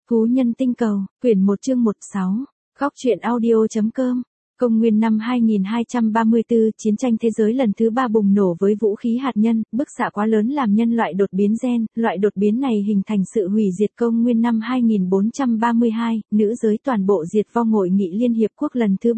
Phú Nhân Tinh Cầu, quyển 1 chương 16, Góc truyện audio.com. Công nguyên năm 2234, chiến tranh thế giới lần thứ 3 bùng nổ với vũ khí hạt nhân, bức xạ quá lớn làm nhân loại đột biến gen, loại đột biến này hình thành sự hủy diệt. Công nguyên năm 2432, nữ giới toàn bộ diệt vong. Hội nghị Liên Hiệp Quốc lần thứ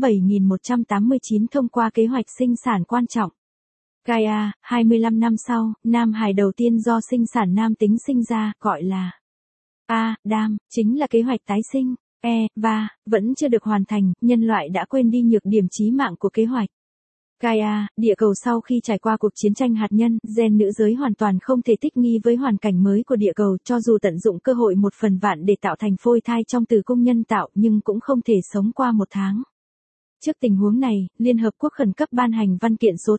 7189 thông qua kế hoạch sinh sản quan trọng. Gaia, 25 năm sau, nam hài đầu tiên do sinh sản nam tính sinh ra, gọi là Adam, chính là kế hoạch tái sinh. Eva, vẫn chưa được hoàn thành, nhân loại đã quên đi nhược điểm chí mạng của kế hoạch. Gaia, địa cầu sau khi trải qua cuộc chiến tranh hạt nhân, gen nữ giới hoàn toàn không thể thích nghi với hoàn cảnh mới của địa cầu, cho dù tận dụng cơ hội 1/1000 để tạo thành phôi thai trong tử cung nhân tạo nhưng cũng không thể sống qua 1 tháng. Trước tình huống này, Liên Hợp Quốc khẩn cấp ban hành văn kiện số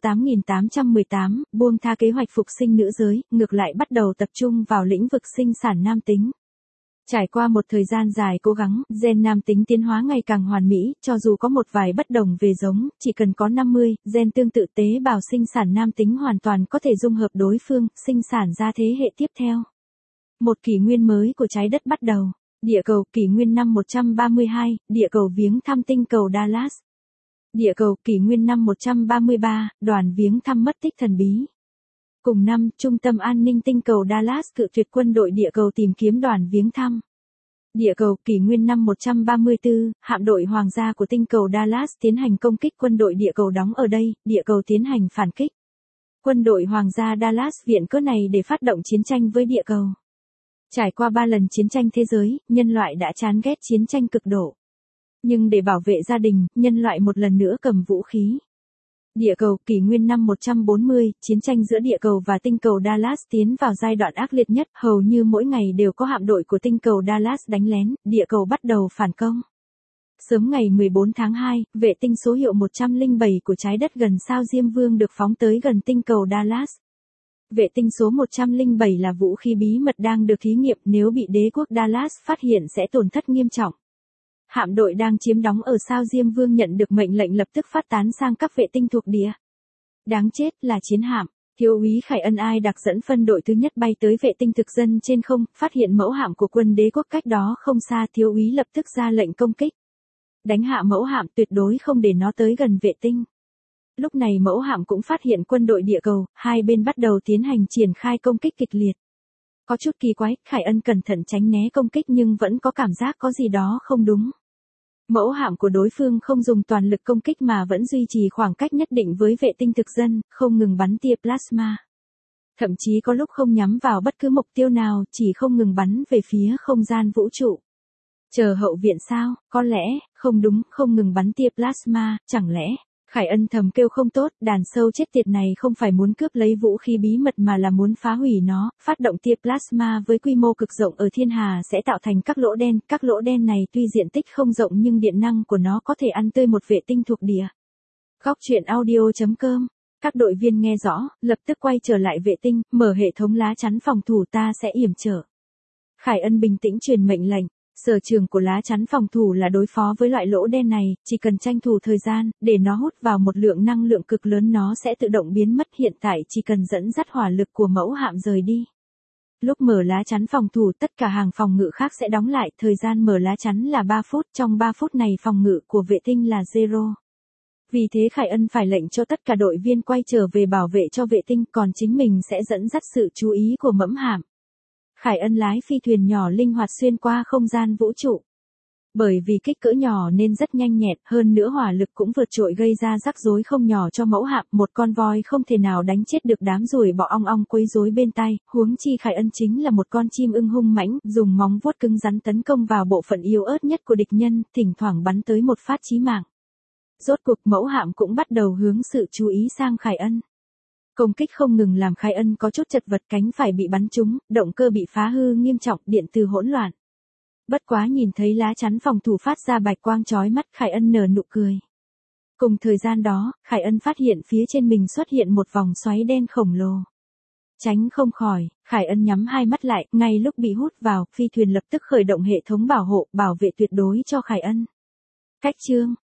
8818, buông tha kế hoạch phục sinh nữ giới, ngược lại bắt đầu tập trung vào lĩnh vực sinh sản nam tính. Trải qua một thời gian dài cố gắng, gen nam tính tiến hóa ngày càng hoàn mỹ, cho dù có một vài bất đồng về giống, chỉ cần có 50 gen tương tự, tế bào sinh sản nam tính hoàn toàn có thể dung hợp đối phương, sinh sản ra thế hệ tiếp theo. Một kỷ nguyên mới của trái đất bắt đầu. Địa cầu, kỷ nguyên năm 132, địa cầu viếng thăm tinh cầu Dallas. Địa cầu, kỷ nguyên năm 133, đoàn viếng thăm mất tích thần bí. Cùng năm, Trung tâm An ninh tinh cầu Dallas cự tuyệt quân đội địa cầu tìm kiếm đoàn viếng thăm. Địa cầu, kỷ nguyên năm 134, hạm đội hoàng gia của tinh cầu Dallas tiến hành công kích quân đội địa cầu đóng ở đây, địa cầu tiến hành phản kích. Quân đội hoàng gia Dallas viện cớ này để phát động chiến tranh với địa cầu. Trải qua 3 lần chiến tranh thế giới, nhân loại đã chán ghét chiến tranh cực độ. Nhưng để bảo vệ gia đình, nhân loại một lần nữa cầm vũ khí. Địa cầu, kỷ nguyên năm 140, chiến tranh giữa địa cầu và tinh cầu Dallas tiến vào giai đoạn ác liệt nhất, hầu như mỗi ngày đều có hạm đội của tinh cầu Dallas đánh lén, địa cầu bắt đầu phản công. Sớm ngày 14 tháng 2, vệ tinh số hiệu 107 của trái đất gần sao Diêm Vương được phóng tới gần tinh cầu Dallas. Vệ tinh số 107 là vũ khí bí mật đang được thí nghiệm, nếu bị đế quốc Dallas phát hiện sẽ tổn thất nghiêm trọng. Hạm đội đang chiếm đóng ở sao Diêm Vương nhận được mệnh lệnh lập tức phát tán sang các vệ tinh thuộc địa. Đáng chết là chiến hạm. Thiếu úy Khải Ân Ai đặc dẫn phân đội thứ nhất bay tới vệ tinh thực dân trên không, phát hiện mẫu hạm của quân đế quốc cách đó không xa, thiếu úy lập tức ra lệnh công kích. Đánh hạ mẫu hạm, tuyệt đối không để nó tới gần vệ tinh. Lúc này mẫu hạm cũng phát hiện quân đội địa cầu, hai bên bắt đầu tiến hành triển khai công kích kịch liệt. Có chút kỳ quái, Khải Ân cẩn thận tránh né công kích nhưng vẫn có cảm giác có gì đó không đúng. Mẫu hạm của đối phương không dùng toàn lực công kích mà vẫn duy trì khoảng cách nhất định với vệ tinh thực dân, không ngừng bắn tia plasma. Thậm chí có lúc không nhắm vào bất cứ mục tiêu nào, chỉ không ngừng bắn về phía không gian vũ trụ. Chờ hậu viện sao? Có lẽ, không đúng, không ngừng bắn tia plasma, chẳng lẽ? Khải Ân thầm kêu không tốt, đàn sâu chết tiệt này không phải muốn cướp lấy vũ khí bí mật mà là muốn phá hủy nó, phát động tia plasma với quy mô cực rộng ở thiên hà sẽ tạo thành các lỗ đen này tuy diện tích không rộng nhưng điện năng của nó có thể ăn tươi một vệ tinh thuộc địa. Góc truyện audio.com. Các đội viên nghe rõ, lập tức quay trở lại vệ tinh, mở hệ thống lá chắn phòng thủ, ta sẽ yểm trở. Khải Ân bình tĩnh truyền mệnh lệnh. Sở trường của lá chắn phòng thủ là đối phó với loại lỗ đen này, chỉ cần tranh thủ thời gian, để nó hút vào một lượng năng lượng cực lớn nó sẽ tự động biến mất, hiện tại chỉ cần dẫn dắt hỏa lực của mẫu hạm rời đi. Lúc mở lá chắn phòng thủ tất cả hàng phòng ngự khác sẽ đóng lại, thời gian mở lá chắn là 3 phút, trong 3 phút này phòng ngự của vệ tinh là zero. Vì thế Khải Ân phải lệnh cho tất cả đội viên quay trở về bảo vệ cho vệ tinh, còn chính mình sẽ dẫn dắt sự chú ý của mẫu hạm. Khải Ân lái phi thuyền nhỏ linh hoạt xuyên qua không gian vũ trụ. Bởi vì kích cỡ nhỏ nên rất nhanh nhẹn, hơn nữa hỏa lực cũng vượt trội gây ra rắc rối không nhỏ cho mẫu hạm, một con voi không thể nào đánh chết được đám ruồi bọ ong ong quấy rối bên tai, huống chi Khải Ân chính là một con chim ưng hung mãnh, dùng móng vuốt cứng rắn tấn công vào bộ phận yếu ớt nhất của địch nhân, thỉnh thoảng bắn tới một phát chí mạng. Rốt cuộc mẫu hạm cũng bắt đầu hướng sự chú ý sang Khải Ân. Công kích không ngừng làm Khải Ân có chút chật vật, cánh phải bị bắn trúng, động cơ bị phá hư nghiêm trọng, điện từ hỗn loạn. Bất quá nhìn thấy lá chắn phòng thủ phát ra bạch quang chói mắt, Khải Ân nở nụ cười. Cùng thời gian đó, Khải Ân phát hiện phía trên mình xuất hiện một vòng xoáy đen khổng lồ. Tránh không khỏi, Khải Ân nhắm hai mắt lại, ngay lúc bị hút vào, phi thuyền lập tức khởi động hệ thống bảo hộ, bảo vệ tuyệt đối cho Khải Ân. Cách chương